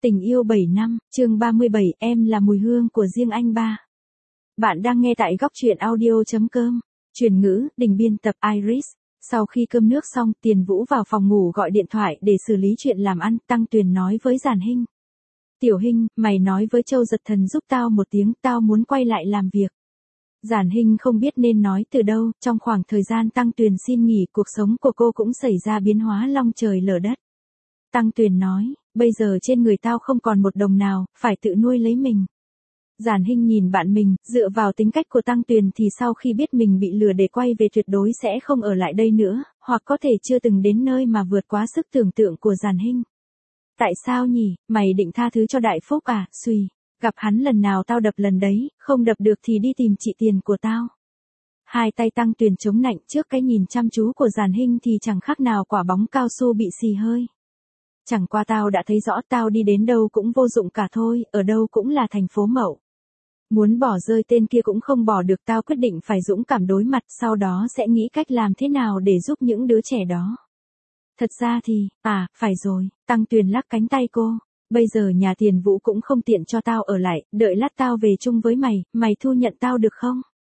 Tình yêu 7 năm, chương 37, em là mùi hương của riêng anh ba. Bạn đang nghe tại góc truyện audio.com. Chuyển ngữ, đình biên tập Iris. Sau khi cơm nước xong, Tiền Vũ vào phòng ngủ gọi điện thoại để xử lý chuyện làm ăn. Tăng Tuyền nói với Giản Hinh. Tiểu Hinh, mày nói với Châu Giật Thần giúp tao một tiếng, tao muốn quay lại làm việc. Giản Hinh không biết nên nói từ đâu, trong khoảng thời gian Tăng Tuyền xin nghỉ, cuộc sống của cô cũng xảy ra biến hóa long trời lở đất. Tăng Tuyền nói, bây giờ trên người tao không còn một đồng nào, phải tự nuôi lấy mình. Giản Hinh nhìn bạn mình, dựa vào tính cách của Tăng Tuyền thì sau khi biết mình bị lừa để quay về tuyệt đối sẽ không ở lại đây nữa, hoặc có thể chưa từng đến nơi mà vượt quá sức tưởng tượng của Giản Hinh. Tại sao nhỉ, mày định tha thứ cho Đại Phúc à, suy, gặp hắn lần nào tao đập lần đấy, không đập được thì đi tìm chị tiền của tao. Hai tay Tăng Tuyền chống nạnh trước cái nhìn chăm chú của Giản Hinh thì chẳng khác nào quả bóng cao su bị xì hơi. Chẳng qua tao đã thấy rõ tao đi đến đâu cũng vô dụng cả thôi, ở đâu cũng là thành phố Mậu. Muốn bỏ rơi tên kia cũng không bỏ được, tao quyết định phải dũng cảm đối mặt, sau đó sẽ nghĩ cách làm thế nào để giúp những đứa trẻ đó. Thật ra thì, phải rồi, Tăng Tuyền lắc cánh tay cô, bây giờ nhà Tiền Vũ cũng không tiện cho tao ở lại, đợi lát tao về chung với mày, mày thu nhận tao được không?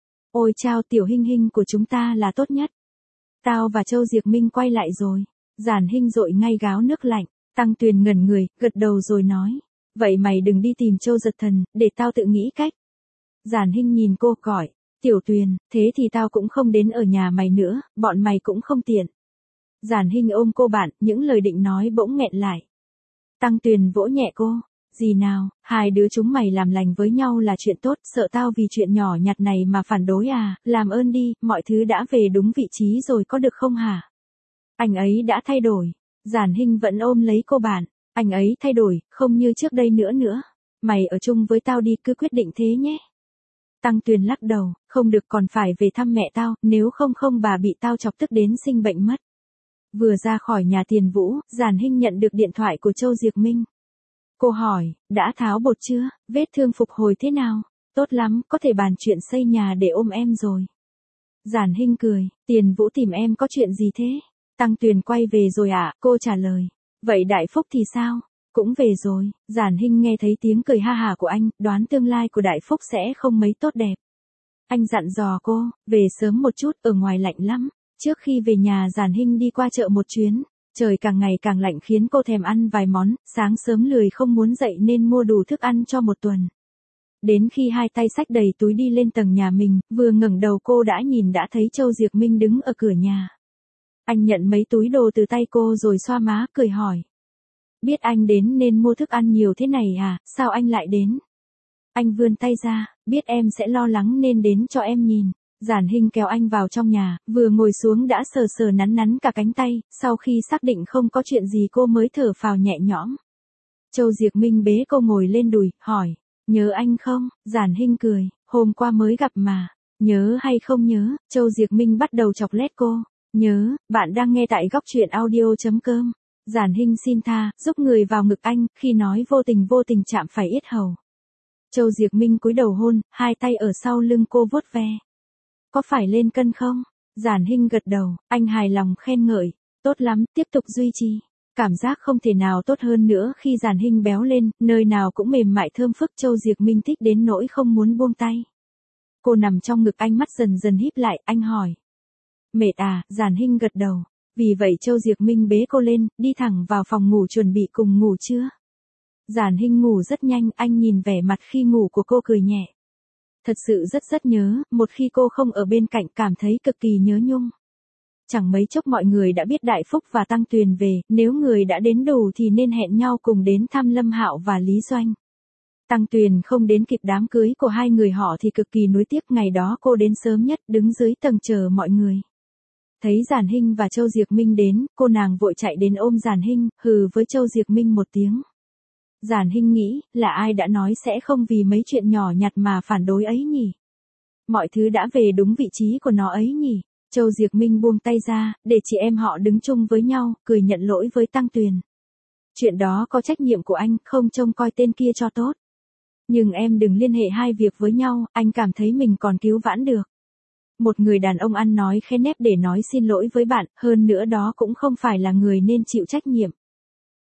Ôi chao, Tiểu Hinh Hinh của chúng ta là tốt nhất. Tao và Châu Diệc Minh quay lại rồi. Giản Hinh dội ngay gáo nước lạnh. Tăng Tuyền ngẩn người, gật đầu rồi nói. Vậy mày đừng đi tìm Châu Giật Thần, để tao tự nghĩ cách. Giản Hinh nhìn cô gọi. Tiểu Tuyền, thế thì tao cũng không đến ở nhà mày nữa, bọn mày cũng không tiện. Giản Hinh ôm cô bạn, những lời định nói bỗng nghẹn lại. Tăng Tuyền vỗ nhẹ cô. Gì nào, hai đứa chúng mày làm lành với nhau là chuyện tốt, sợ tao vì chuyện nhỏ nhặt này mà phản đối à, làm ơn đi, mọi thứ đã về đúng vị trí rồi có được không hả? Anh ấy đã thay đổi. Giản Hinh vẫn ôm lấy cô bạn. Anh ấy thay đổi, không như trước đây nữa. Mày ở chung với tao đi, cứ quyết định thế nhé. Tăng Tuyền lắc đầu, không được, còn phải về thăm mẹ tao, nếu không bà bị tao chọc tức đến sinh bệnh mất. Vừa ra khỏi nhà Tiền Vũ, Giản Hinh nhận được điện thoại của Châu Diệc Minh. Cô hỏi, đã tháo bột chưa, vết thương phục hồi thế nào? Tốt lắm, có thể bàn chuyện xây nhà để ôm em rồi. Giản Hinh cười, Tiền Vũ tìm em có chuyện gì thế? Tăng Tuyền quay về rồi ạ, cô trả lời. Vậy Đại Phúc thì sao? Cũng về rồi. Giản Hinh nghe thấy tiếng cười ha hả của anh, đoán tương lai của Đại Phúc sẽ không mấy tốt đẹp. Anh dặn dò cô, về sớm một chút, ở ngoài lạnh lắm. Trước khi về nhà Giản Hinh đi qua chợ một chuyến. Trời càng ngày càng lạnh khiến cô thèm ăn vài món, sáng sớm lười không muốn dậy nên mua đủ thức ăn cho một tuần. Đến khi hai tay xách đầy túi đi lên tầng nhà mình, vừa ngẩng đầu cô đã thấy Châu Diệc Minh đứng ở cửa nhà. Anh nhận mấy túi đồ từ tay cô rồi xoa má, cười hỏi. Biết anh đến nên mua thức ăn nhiều thế này à, sao anh lại đến? Anh vươn tay ra, biết em sẽ lo lắng nên đến cho em nhìn. Giản Hinh kéo anh vào trong nhà, vừa ngồi xuống đã sờ sờ nắn cả cánh tay, sau khi xác định không có chuyện gì cô mới thở phào nhẹ nhõm. Châu Diệc Minh bế cô ngồi lên đùi, hỏi, nhớ anh không? Giản Hinh cười, hôm qua mới gặp mà. Nhớ hay không nhớ? Châu Diệc Minh bắt đầu chọc lét cô. Nhớ, bạn đang nghe tại góc truyện audio.com. Giản Hinh xin tha, giúp người vào ngực anh, khi nói vô tình chạm phải yết hầu. Châu Diệc Minh cúi đầu hôn, hai tay ở sau lưng cô vuốt ve. Có phải lên cân không? Giản Hinh gật đầu, anh hài lòng khen ngợi. Tốt lắm, tiếp tục duy trì. Cảm giác không thể nào tốt hơn nữa khi Giản Hinh béo lên, nơi nào cũng mềm mại thơm phức. Châu Diệc Minh thích đến nỗi không muốn buông tay. Cô nằm trong ngực anh, mắt dần dần híp lại, anh hỏi. Mệt à? Giản Hinh gật đầu. Vì vậy Châu Diệc Minh bế cô lên, đi thẳng vào phòng ngủ chuẩn bị cùng ngủ trưa. Giản Hinh ngủ rất nhanh, anh nhìn vẻ mặt khi ngủ của cô cười nhẹ. Thật sự rất nhớ, một khi cô không ở bên cạnh cảm thấy cực kỳ nhớ nhung. Chẳng mấy chốc mọi người đã biết Đại Phúc và Tăng Tuyền về, nếu người đã đến đủ thì nên hẹn nhau cùng đến thăm Lâm Hạo và Lý Doanh. Tăng Tuyền không đến kịp đám cưới của hai người họ thì cực kỳ nuối tiếc, ngày đó cô đến sớm nhất, đứng dưới tầng chờ mọi người. Thấy Giản Hinh và Châu Diệc Minh đến, cô nàng vội chạy đến ôm Giản Hinh, hừ với Châu Diệc Minh một tiếng. Giản Hinh nghĩ, là ai đã nói sẽ không vì mấy chuyện nhỏ nhặt mà phản đối ấy nhỉ? Mọi thứ đã về đúng vị trí của nó ấy nhỉ? Châu Diệc Minh buông tay ra, để chị em họ đứng chung với nhau, cười nhận lỗi với Tăng Tuyền. Chuyện đó có trách nhiệm của anh, không trông coi tên kia cho tốt. Nhưng em đừng liên hệ hai việc với nhau, anh cảm thấy mình còn cứu vãn được. Một người đàn ông ăn nói khé nép để nói xin lỗi với bạn, hơn nữa đó cũng không phải là người nên chịu trách nhiệm.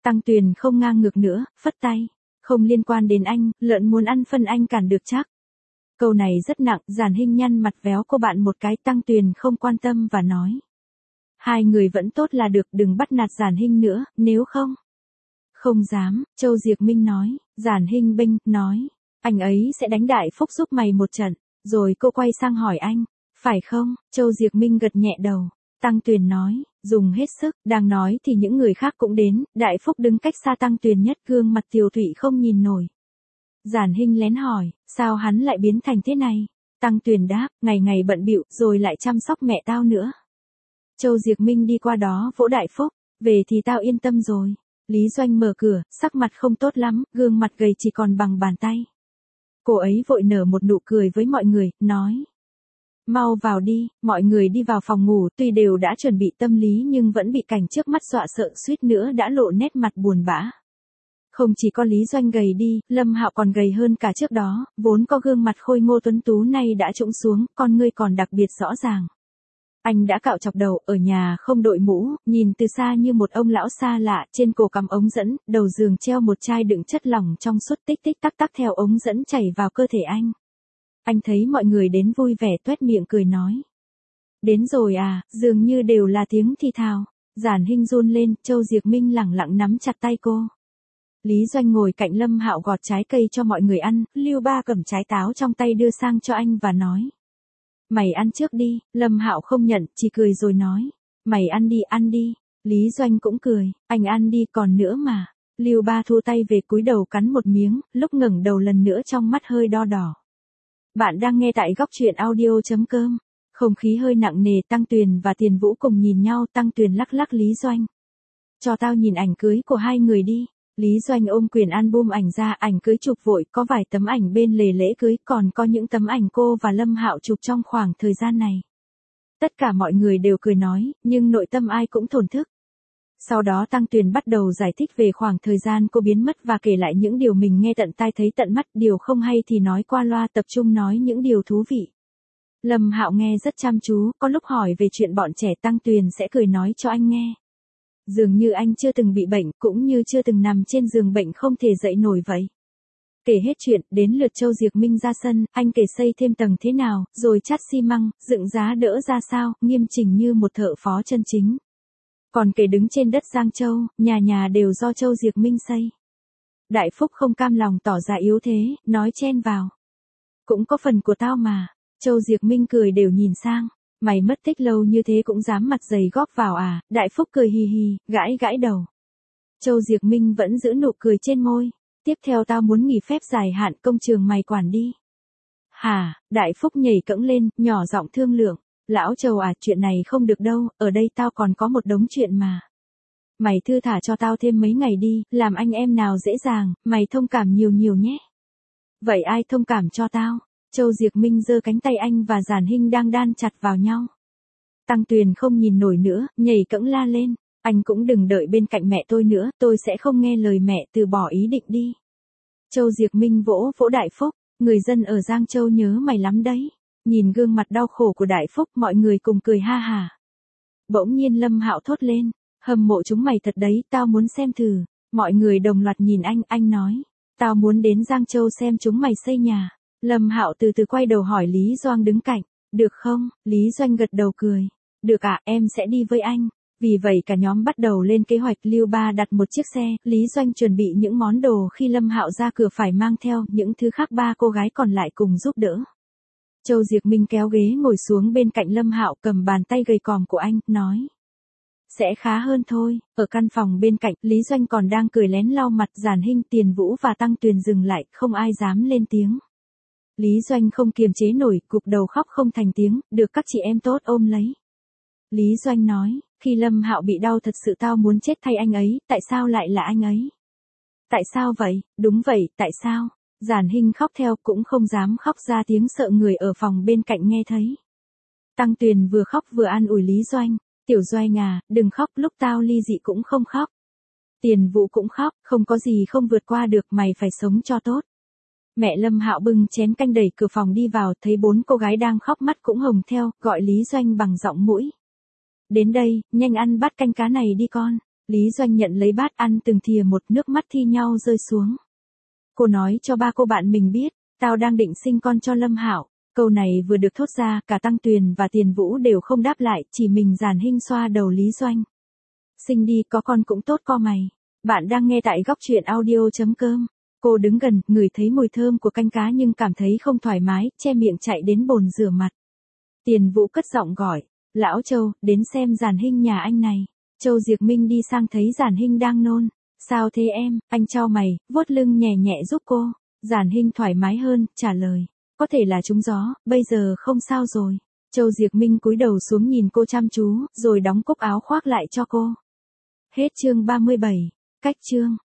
Tăng Tuyền không ngang ngược nữa, phất tay. Không liên quan đến anh, lợn muốn ăn phân anh cản được chắc. Câu này rất nặng, Giản Hinh nhăn mặt véo cô bạn một cái. Tăng Tuyền không quan tâm và nói. Hai người vẫn tốt là được, đừng bắt nạt Giản Hinh nữa, nếu không. Không dám, Châu Diệc Minh nói. Giản Hinh bênh, nói. Anh ấy sẽ đánh Đại Phúc giúp mày một trận. Rồi cô quay sang hỏi anh. Phải không? Châu Diệc Minh gật nhẹ đầu. Tăng Tuyền nói. Dùng hết sức, đang nói thì những người khác cũng đến. Đại Phúc đứng cách xa Tăng Tuyền nhất, gương mặt tiều tụy không nhìn nổi. Giản Hinh lén hỏi. Sao hắn lại biến thành thế này? Tăng Tuyền đáp. Ngày ngày bận bịu rồi lại chăm sóc mẹ tao nữa. Châu Diệc Minh đi qua đó vỗ Đại Phúc. Về thì tao yên tâm rồi. Lý Doanh mở cửa, sắc mặt không tốt lắm, gương mặt gầy chỉ còn bằng bàn tay. Cô ấy vội nở một nụ cười với mọi người, nói. Mau vào đi, mọi người đi vào phòng ngủ, tuy đều đã chuẩn bị tâm lý nhưng vẫn bị cảnh trước mắt dọa sợ, suýt nữa đã lộ nét mặt buồn bã. Không chỉ có Lý Doanh gầy đi, Lâm Hạo còn gầy hơn cả trước đó, vốn có gương mặt khôi ngô tuấn tú nay đã trũng xuống, con ngươi còn đặc biệt rõ ràng. Anh đã cạo chọc đầu, ở nhà không đội mũ, nhìn từ xa như một ông lão xa lạ, trên cổ cắm ống dẫn, đầu giường treo một chai đựng chất lỏng trong suốt, tích tích tắc tắc theo ống dẫn chảy vào cơ thể anh. Anh thấy mọi người đến vui vẻ toét miệng cười nói. Đến rồi à, dường như đều là tiếng thì thào. Giản Hinh run lên, Châu Diệc Minh lẳng lặng nắm chặt tay cô. Lý Doanh ngồi cạnh Lâm Hạo gọt trái cây cho mọi người ăn, Lưu Ba cầm trái táo trong tay đưa sang cho anh và nói. Mày ăn trước đi. Lâm Hạo không nhận, chỉ cười rồi nói. Mày ăn đi. Lý Doanh cũng cười, anh ăn đi còn nữa mà. Lưu Ba thu tay về cúi đầu cắn một miếng, lúc ngẩng đầu lần nữa trong mắt hơi đo đỏ. Bạn đang nghe tại góc truyện audio.com. Không khí hơi nặng nề, Tăng Tuyền và Tiền Vũ cùng nhìn nhau, Tăng Tuyền lắc lắc Lý Doanh. Cho tao nhìn ảnh cưới của hai người đi. Lý Doanh ôm quyển album ảnh ra, ảnh cưới chụp vội, có vài tấm ảnh bên lề lễ cưới, còn có những tấm ảnh cô và Lâm Hạo chụp trong khoảng thời gian này. Tất cả mọi người đều cười nói, nhưng nội tâm ai cũng thổn thức. Sau đó Tăng Tuyền bắt đầu giải thích về khoảng thời gian cô biến mất và kể lại những điều mình nghe tận tai thấy tận mắt, điều không hay thì nói qua loa, tập trung nói những điều thú vị. Lâm Hạo nghe rất chăm chú, có lúc hỏi về chuyện bọn trẻ Tăng Tuyền sẽ cười nói cho anh nghe. Dường như anh chưa từng bị bệnh, cũng như chưa từng nằm trên giường bệnh không thể dậy nổi vậy. Kể hết chuyện, đến lượt Châu Diệc Minh ra sân, anh kể xây thêm tầng thế nào, rồi chát xi măng, dựng giá đỡ ra sao, nghiêm chỉnh như một thợ phó chân chính. Còn kể đứng trên đất Giang Châu, nhà nhà đều do Châu Diệc Minh xây. Đại Phúc không cam lòng tỏ ra yếu thế, nói chen vào. Cũng có phần của tao mà. Châu Diệc Minh cười đều nhìn sang. Mày mất tích lâu như thế cũng dám mặt dày góp vào à? Đại Phúc cười hì hì, gãi gãi đầu. Châu Diệc Minh vẫn giữ nụ cười trên môi. Tiếp theo tao muốn nghỉ phép dài hạn, công trường mày quản đi. Hả? Đại Phúc nhảy cẫng lên, nhỏ giọng thương lượng. Lão Châu à, chuyện này không được đâu, ở đây tao còn có một đống chuyện mà. Mày thư thả cho tao thêm mấy ngày đi, làm anh em nào dễ dàng, mày thông cảm nhiều nhiều nhé. Vậy ai thông cảm cho tao? Châu Diệc Minh giơ cánh tay anh và Giản Hinh đang đan chặt vào nhau. Tăng Tuyền không nhìn nổi nữa, nhảy cẫng la lên. Anh cũng đừng đợi bên cạnh mẹ tôi nữa, tôi sẽ không nghe lời mẹ, từ bỏ ý định đi. Châu Diệc Minh vỗ vỗ Đại Phúc, người dân ở Giang Châu nhớ mày lắm đấy. Nhìn gương mặt đau khổ của Đại Phúc, mọi người cùng cười ha hà. Bỗng nhiên Lâm Hạo thốt lên, hâm mộ chúng mày thật đấy, tao muốn xem thử. Mọi người đồng loạt nhìn anh nói, tao muốn đến Giang Châu xem chúng mày xây nhà. Lâm Hạo từ từ quay đầu hỏi Lý Doãn đứng cạnh, được không? Lý Doãn gật đầu cười, được ạ, em sẽ đi với anh. Vì vậy cả nhóm bắt đầu lên kế hoạch. Lưu Ba đặt một chiếc xe, Lý Doãn chuẩn bị những món đồ khi Lâm Hạo ra cửa phải mang theo, những thứ khác ba cô gái còn lại cùng giúp đỡ. Châu Diệc Minh kéo ghế ngồi xuống bên cạnh Lâm Hạo, cầm bàn tay gầy còm của anh, nói. Sẽ khá hơn thôi. Ở căn phòng bên cạnh, Lý Doãn còn đang cười lén lau mặt. Giản Hinh, Tiền Vũ và Tăng Tuyền dừng lại, không ai dám lên tiếng. Lý Doãn không kiềm chế nổi, cụp đầu khóc không thành tiếng, được các chị em tốt ôm lấy. Lý Doãn nói, khi Lâm Hạo bị đau thật sự tao muốn chết thay anh ấy, tại sao lại là anh ấy? Tại sao vậy? Đúng vậy, tại sao? Giản Hinh khóc theo, cũng không dám khóc ra tiếng, sợ người ở phòng bên cạnh nghe thấy. Tăng Tuyền vừa khóc vừa an ủi Lý Doãn, Tiểu Doãn à, đừng khóc, lúc tao ly dị cũng không khóc. Tiền Vũ cũng khóc, không có gì không vượt qua được, mày phải sống cho tốt. Mẹ Lâm Hạo bưng chén canh đẩy cửa phòng đi vào, thấy 4 cô gái đang khóc mắt cũng hồng theo, gọi Lý Doãn bằng giọng mũi. Đến đây, nhanh ăn bát canh cá này đi con. Lý Doanh nhận lấy bát ăn từng thìa một, nước mắt thi nhau rơi xuống. Cô nói cho ba cô bạn mình biết, tao đang định sinh con cho Lâm Hạo. Câu này vừa được thốt ra, cả Tăng Tuyền và Tiền Vũ đều không đáp lại, chỉ mình Giản Hinh xoa đầu Lý Doanh. Sinh đi, có con cũng tốt co mày. Bạn đang nghe tại góc truyện audio.com. Cô đứng gần, ngửi thấy mùi thơm của canh cá nhưng cảm thấy không thoải mái, che miệng chạy đến bồn rửa mặt. Tiền Vũ cất giọng gọi, Lão Châu, đến xem Giản Hinh nhà anh này. Châu Diệc Minh đi sang thấy Giản Hinh đang nôn. Sao thế em? Anh chau mày, vuốt lưng nhẹ nhẹ giúp cô. Giản Hinh thoải mái hơn, trả lời. Có thể là trúng gió, bây giờ không sao rồi. Châu Diệc Minh cúi đầu xuống nhìn cô chăm chú, rồi đóng cúc áo khoác lại cho cô. Hết chương 37. Cách chương.